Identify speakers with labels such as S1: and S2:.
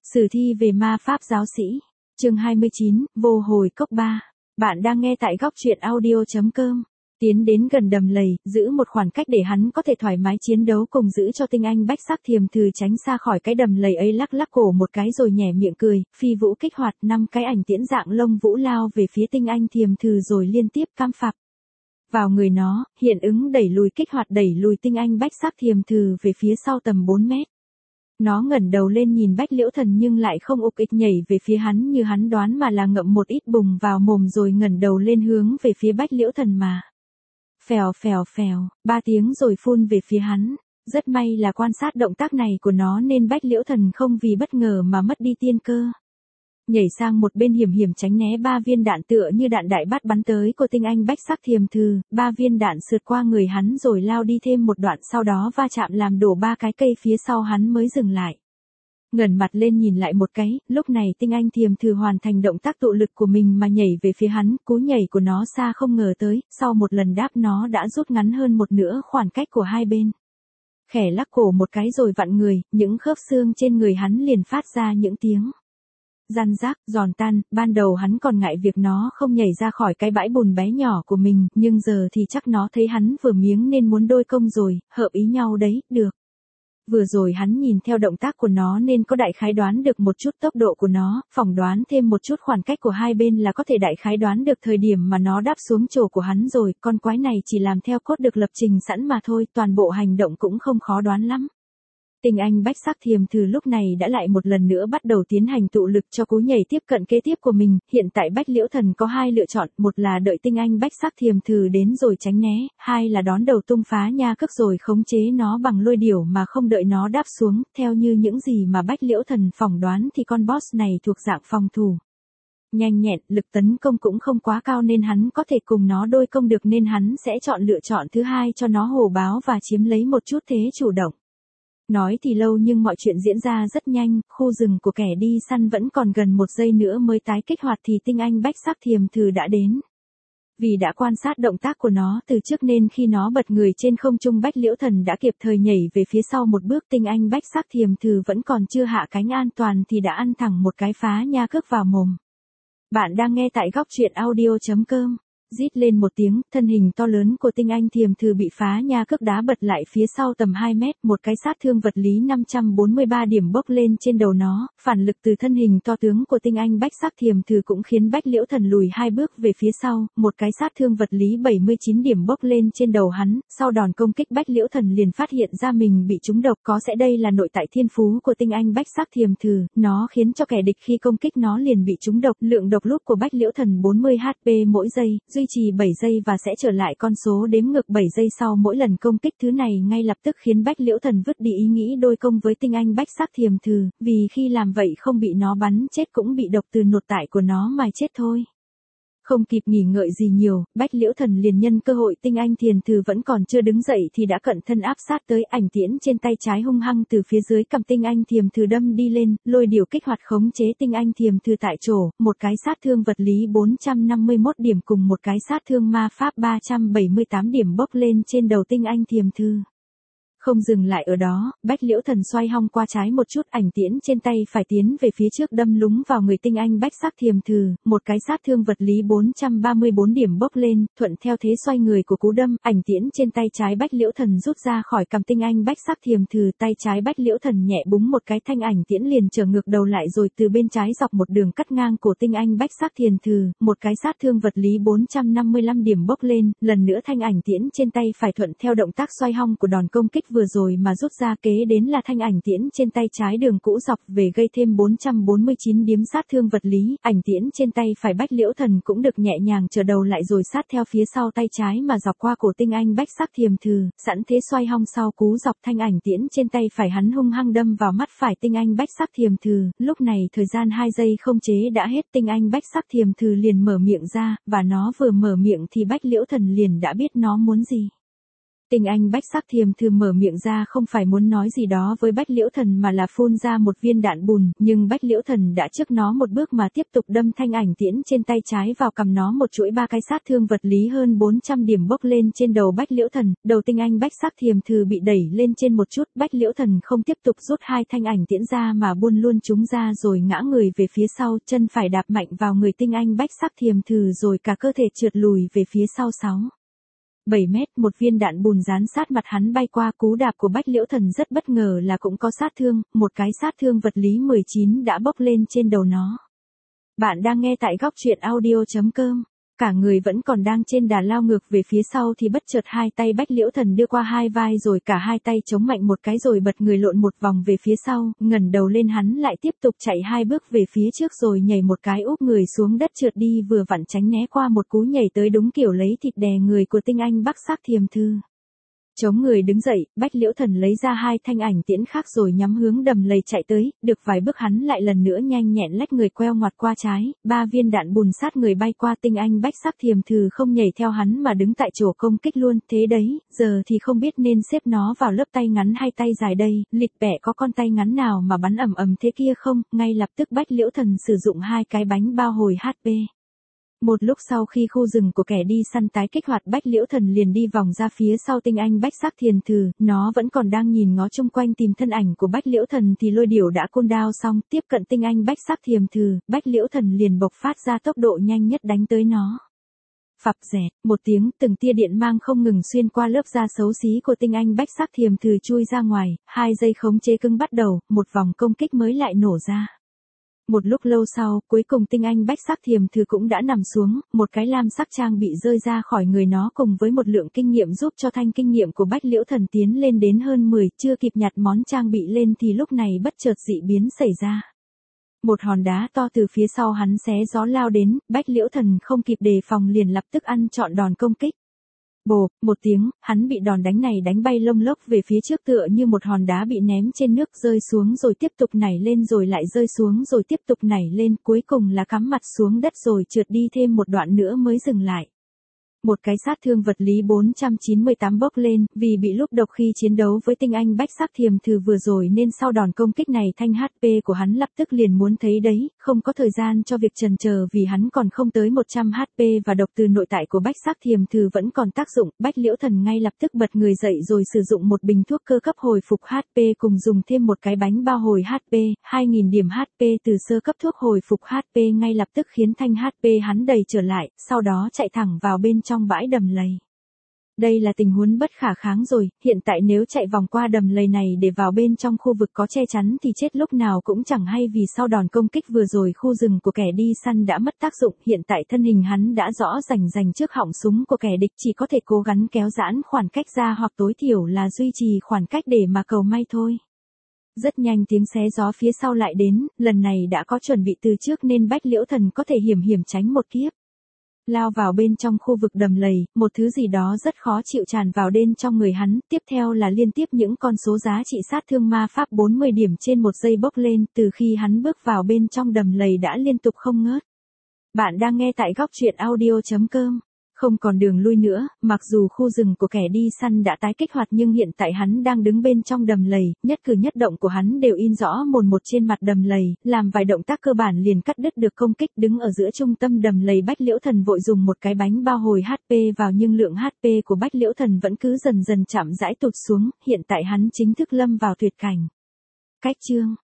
S1: Sử thi về ma pháp giáo sĩ. Chương 29, vô hồi cốc 3. Bạn đang nghe tại góc truyện audio.com. Tiến đến gần đầm lầy, giữ một khoảng cách để hắn có thể thoải mái chiến đấu cùng giữ cho tinh anh bách sắc thiềm thử tránh xa khỏi cái đầm lầy ấy, lắc lắc cổ một cái rồi nhẻ miệng cười, phi vũ kích hoạt 5 cái ảnh tiễn dạng lông vũ lao về phía tinh anh thiềm thử rồi liên tiếp cam phập vào người nó, hiện ứng đẩy lùi kích hoạt đẩy lùi tinh anh bách sắc thiềm thử về phía sau tầm 4 mét. Nó ngẩng đầu lên nhìn Bách Liễu Thần nhưng lại không ục ịch nhảy về phía hắn như hắn đoán mà là ngậm một ít bùng vào mồm rồi ngẩng đầu lên hướng về phía Bách Liễu Thần mà. Phèo phèo phèo, 3 tiếng rồi phun về phía hắn. Rất may là quan sát động tác này của nó nên Bách Liễu Thần không vì bất ngờ mà mất đi tiên cơ. Nhảy sang một bên hiểm hiểm tránh né 3 viên đạn tựa như đạn đại bác bắn tới của tinh anh bách sắc thiềm thử, 3 viên đạn sượt qua người hắn rồi lao đi thêm một đoạn, sau đó va chạm làm đổ 3 cái cây phía sau hắn mới dừng lại. Ngẩng mặt lên nhìn lại một cái, lúc này tinh anh thiềm thử hoàn thành động tác tụ lực của mình mà nhảy về phía hắn, cú nhảy của nó xa không ngờ tới, sau một lần đáp nó đã rút ngắn hơn một nửa khoảng cách của hai bên. Khẽ lắc cổ một cái rồi vặn người, những khớp xương trên người hắn liền phát ra những tiếng răn rác, giòn tan. Ban đầu hắn còn ngại việc nó không nhảy ra khỏi cái bãi bùn bé nhỏ của mình, nhưng giờ thì chắc nó thấy hắn vừa miếng nên muốn đôi công rồi, hợp ý nhau đấy, được. Vừa rồi hắn nhìn theo động tác của nó nên có đại khái đoán được một chút tốc độ của nó, phỏng đoán thêm một chút khoảng cách của hai bên là có thể đại khái đoán được thời điểm mà nó đáp xuống chỗ của hắn rồi, con quái này chỉ làm theo cốt được lập trình sẵn mà thôi, toàn bộ hành động cũng không khó đoán lắm. Tinh anh bách sắc thiềm thử lúc này đã lại một lần nữa bắt đầu tiến hành tụ lực cho cú nhảy tiếp cận kế tiếp của mình, hiện tại Bách Liễu Thần có 2 lựa chọn, một là đợi tinh anh bách sắc thiềm thử đến rồi tránh né, 2 là đón đầu tung phá nha cước rồi khống chế nó bằng lôi điểu mà không đợi nó đáp xuống, theo như những gì mà Bách Liễu Thần phỏng đoán thì con boss này thuộc dạng phòng thủ. Nhanh nhẹn, lực tấn công cũng không quá cao nên hắn có thể cùng nó đôi công được nên hắn sẽ chọn lựa chọn thứ hai cho nó hổ báo và chiếm lấy một chút thế chủ động. Nói thì lâu nhưng mọi chuyện diễn ra rất nhanh, khu rừng của kẻ đi săn vẫn còn gần 1 giây nữa mới tái kích hoạt thì tinh anh bách sắc thiềm thử đã đến. Vì đã quan sát động tác của nó từ trước nên khi nó bật người trên không trung Bách Liễu Thần đã kịp thời nhảy về phía sau một bước, tinh anh bách sắc thiềm thử vẫn còn chưa hạ cánh an toàn thì đã ăn thẳng một cái phá nha cước vào mồm. Bạn đang nghe tại góc truyện audio.com. Rít lên một tiếng, thân hình to lớn của tinh anh thiềm thử bị phá nha cước đá bật lại phía sau tầm 2 mét, một cái sát thương vật lý 543 điểm bốc lên trên đầu nó, phản lực từ thân hình to tướng của tinh anh bách sắc thiềm thử cũng khiến Bách Liễu Thần lùi 2 bước về phía sau, một cái sát thương vật lý 79 điểm bốc lên trên đầu hắn, sau đòn công kích Bách Liễu Thần liền phát hiện ra mình bị trúng độc, có sẽ đây là nội tại thiên phú của tinh anh bách sắc thiềm thử, nó khiến cho kẻ địch khi công kích nó liền bị trúng độc, lượng độc lúc của Bách Liễu Thần 40 HP mỗi giây, duy trì 7 giây và sẽ trở lại con số đếm ngược 7 giây sau mỗi lần công kích, thứ này ngay lập tức khiến Bách Liễu Thần vứt đi ý nghĩ đôi công với tinh anh bách sắc thiềm thử, vì khi làm vậy không bị nó bắn chết cũng bị độc từ nội tại của nó mà chết thôi. Không kịp nghỉ ngợi gì nhiều, Bách Liễu Thần liền nhân cơ hội tinh anh thiềm thử vẫn còn chưa đứng dậy thì đã cận thân áp sát tới, ảnh tiễn trên tay trái hung hăng từ phía dưới cầm tinh anh thiềm thử đâm đi lên, lôi điểu kích hoạt khống chế tinh anh thiềm thử tại chỗ, một cái sát thương vật lý 451 điểm cùng một cái sát thương ma pháp 378 điểm bốc lên trên đầu tinh anh thiềm thử. Không dừng lại ở đó, Bách Liễu Thần xoay hông qua trái một chút, ảnh tiễn trên tay phải tiến về phía trước đâm lúng vào người tinh anh bách sắc thiềm thử, một cái sát thương vật lý 434 điểm bốc lên, thuận theo thế xoay người của cú đâm, ảnh tiễn trên tay trái Bách Liễu Thần rút ra khỏi cầm tinh anh bách sắc thiềm thử, tay trái Bách Liễu Thần nhẹ búng một cái, thanh ảnh tiễn liền trở ngược đầu lại rồi từ bên trái dọc một đường cắt ngang cổ tinh anh bách sắc thiềm thử, một cái sát thương vật lý 455 điểm bốc lên, lần nữa thanh ảnh tiễn trên tay phải thuận theo động tác xoay hông của đòn công kích vừa rồi mà rút ra, kế đến là thanh ảnh tiễn trên tay trái đường cũ dọc về gây thêm 449 điểm sát thương vật lý, ảnh tiễn trên tay phải Bách Liễu Thần cũng được nhẹ nhàng trở đầu lại rồi sát theo phía sau tay trái mà dọc qua cổ tinh anh bách sắc thiềm thử, sẵn thế xoay hông sau cú dọc thanh ảnh tiễn trên tay phải hắn hung hăng đâm vào mắt phải tinh anh bách sắc thiềm thử, lúc này thời gian 2 giây không chế đã hết, tinh anh bách sắc thiềm thử liền mở miệng ra, và nó vừa mở miệng thì Bách Liễu Thần liền đã biết nó muốn gì. Tinh Anh Bách Sắc Thiềm Thư mở miệng ra không phải muốn nói gì đó với Bách Liễu Thần mà là phun ra một viên đạn bùn, nhưng Bách Liễu Thần đã trước nó một bước mà tiếp tục đâm thanh ảnh tiễn trên tay trái vào cằm nó một chuỗi 3 cái sát thương vật lý hơn 400 điểm bốc lên trên đầu Bách Liễu Thần, đầu Tinh Anh Bách Sắc Thiềm Thư bị đẩy lên trên một chút, Bách Liễu Thần không tiếp tục rút 2 thanh ảnh tiễn ra mà buôn luôn chúng ra rồi ngã người về phía sau, chân phải đạp mạnh vào người Tinh Anh Bách Sắc Thiềm Thư rồi cả cơ thể trượt lùi về phía sau 7 mét, một viên đạn bùn dán sát mặt hắn bay qua, cú đạp của Bách Liễu Thần rất bất ngờ là cũng có sát thương, một cái sát thương vật lý 19 đã bốc lên trên đầu nó. Bạn đang nghe tại góc truyện audio.com. Cả người vẫn còn đang trên đà lao ngược về phía sau thì bất chợt hai tay Bách Liễu Thần đưa qua hai vai rồi cả hai tay chống mạnh một cái rồi bật người lộn một vòng về phía sau, ngẩng đầu lên hắn lại tiếp tục chạy 2 bước về phía trước rồi nhảy một cái úp người xuống đất trượt đi vừa vặn tránh né qua một cú nhảy tới đúng kiểu lấy thịt đè người của Tinh Anh Bách Sắc Thiềm Thư. Chống người đứng dậy, Bách Liễu Thần lấy ra 2 thanh ảnh tiễn khác rồi nhắm hướng đầm lầy chạy tới, được vài bước hắn lại lần nữa nhanh nhẹn lách người queo ngoặt qua trái, 3 viên đạn bùn sát người bay qua Tinh Anh Bách Sắc Thiềm Thư không nhảy theo hắn mà đứng tại chỗ công kích luôn, thế đấy, giờ thì không biết nên xếp nó vào lớp tay ngắn hay tay dài đây, lịt bẻ có con tay ngắn nào mà bắn ầm ầm thế kia không, ngay lập tức Bách Liễu Thần sử dụng 2 cái bánh bao hồi HP. Một lúc sau khi khu rừng của kẻ đi săn tái kích hoạt, Bách Liễu Thần liền đi vòng ra phía sau Tinh Anh Bách Sắc Thiềm Thư, nó vẫn còn đang nhìn ngó chung quanh tìm thân ảnh của Bách Liễu Thần thì lôi điểu đã cool down xong, tiếp cận Tinh Anh Bách Sắc Thiềm Thư, Bách Liễu Thần liền bộc phát ra tốc độ nhanh nhất đánh tới nó. Phập rẹt, một tiếng, từng tia điện mang không ngừng xuyên qua lớp da xấu xí của Tinh Anh Bách Sắc Thiềm Thư chui ra ngoài, 2 giây khống chế cứng bắt đầu, một vòng công kích mới lại nổ ra. Một lúc lâu sau, cuối cùng Tinh Anh Bách Sắc Thiềm Thư cũng đã nằm xuống, một cái lam sắc trang bị rơi ra khỏi người nó cùng với một lượng kinh nghiệm giúp cho thanh kinh nghiệm của Bách Liễu Thần tiến lên đến hơn 10, chưa kịp nhặt món trang bị lên thì lúc này bất chợt dị biến xảy ra. Một hòn đá to từ phía sau hắn xé gió lao đến, Bách Liễu Thần không kịp đề phòng liền lập tức ăn trọn đòn công kích. Bộp, một tiếng, hắn bị đòn đánh này đánh bay lông lốc về phía trước tựa như một hòn đá bị ném trên nước rơi xuống rồi tiếp tục nảy lên rồi lại rơi xuống rồi tiếp tục nảy lên, cuối cùng là cắm mặt xuống đất rồi trượt đi thêm một đoạn nữa mới dừng lại. Một cái sát thương vật lý 498 bốc lên, vì bị lúc độc khi chiến đấu với Tinh Anh Bách Sắc Thiềm Thư vừa rồi nên sau đòn công kích này thanh HP của hắn lập tức liền muốn thấy đấy, không có thời gian cho việc chần chờ vì hắn còn không tới 100 HP và độc từ nội tại của Bách Sắc Thiềm Thư vẫn còn tác dụng, Bách Liễu Thần ngay lập tức bật người dậy rồi sử dụng một bình thuốc cơ cấp hồi phục HP cùng dùng thêm một cái bánh bao hồi HP, 2000 điểm HP từ sơ cấp thuốc hồi phục HP ngay lập tức khiến thanh HP hắn đầy trở lại, sau đó chạy thẳng vào bên trong bãi đầm lầy. Đây là tình huống bất khả kháng rồi, hiện tại nếu chạy vòng qua đầm lầy này để vào bên trong khu vực có che chắn thì chết lúc nào cũng chẳng hay vì sau đòn công kích vừa rồi khu rừng của kẻ đi săn đã mất tác dụng, hiện tại thân hình hắn đã rõ rành trước họng súng của kẻ địch chỉ có thể cố gắng kéo giãn khoảng cách ra hoặc tối thiểu là duy trì khoảng cách để mà cầu may thôi. Rất nhanh tiếng xé gió phía sau lại đến, lần này đã có chuẩn bị từ trước nên Bách Liễu Thần có thể hiểm tránh một kiếp. Lao vào bên trong khu vực đầm lầy, một thứ gì đó rất khó chịu tràn vào bên trong người hắn, tiếp theo là liên tiếp những con số giá trị sát thương ma pháp 40 điểm trên 1 giây bốc lên, từ khi hắn bước vào bên trong đầm lầy đã liên tục không ngớt. Bạn đang nghe tại góc truyện audio.com. Không còn đường lui nữa, mặc dù khu rừng của kẻ đi săn đã tái kích hoạt nhưng hiện tại hắn đang đứng bên trong đầm lầy, nhất cử nhất động của hắn đều in rõ mồn một trên mặt đầm lầy, làm vài động tác cơ bản liền cắt đứt được công kích. Đứng ở giữa trung tâm đầm lầy, Bách Liễu Thần vội dùng một cái bánh bao hồi HP vào nhưng lượng HP của Bách Liễu Thần vẫn cứ dần chậm rãi tụt xuống, hiện tại hắn chính thức lâm vào tuyệt cảnh. Cách chương